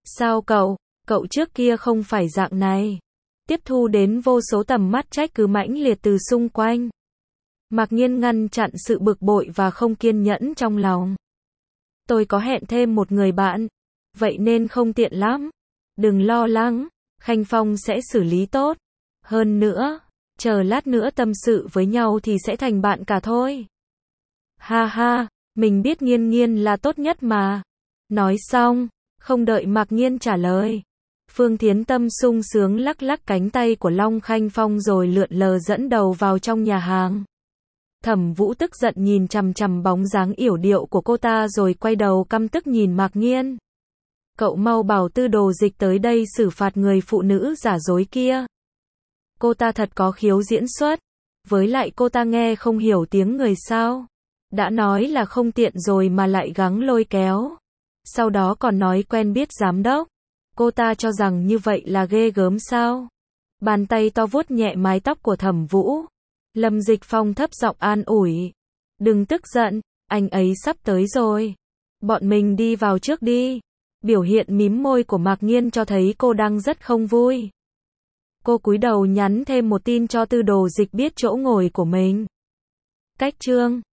Sao cậu, cậu trước kia không phải dạng này. Tiếp thu đến vô số tầm mắt trách cứ mãnh liệt từ xung quanh. Mạc Nhiên ngăn chặn sự bực bội và không kiên nhẫn trong lòng. Tôi có hẹn thêm một người bạn, vậy nên không tiện lắm. Đừng lo lắng, Khanh Phong sẽ xử lý tốt. Hơn nữa, chờ lát nữa tâm sự với nhau thì sẽ thành bạn cả thôi. Ha ha, mình biết Nhiên Nhiên là tốt nhất mà. Nói xong, không đợi Mạc Nhiên trả lời. Phương Thiến Tâm sung sướng lắc lắc cánh tay của Long Khanh Phong rồi lượn lờ dẫn đầu vào trong nhà hàng. Thẩm Vũ tức giận nhìn chằm chằm bóng dáng yểu điệu của cô ta rồi quay đầu căm tức nhìn Mạc Nhiên. Cậu mau bảo Tư Đồ Dịch tới đây xử phạt người phụ nữ giả dối kia. Cô ta thật có khiếu diễn xuất. Với lại cô ta nghe không hiểu tiếng người sao. Đã nói là không tiện rồi mà lại gắng lôi kéo. Sau đó còn nói quen biết giám đốc. Cô ta cho rằng như vậy là ghê gớm sao? Bàn tay to vuốt nhẹ mái tóc của Thẩm Vũ. Lâm Dịch Phong thấp giọng an ủi. Đừng tức giận, anh ấy sắp tới rồi. Bọn mình đi vào trước đi. Biểu hiện mím môi của Mạc Nhiên cho thấy cô đang rất không vui. Cô cúi đầu nhắn thêm một tin cho Tư Đồ Dịch biết chỗ ngồi của mình. Cách chương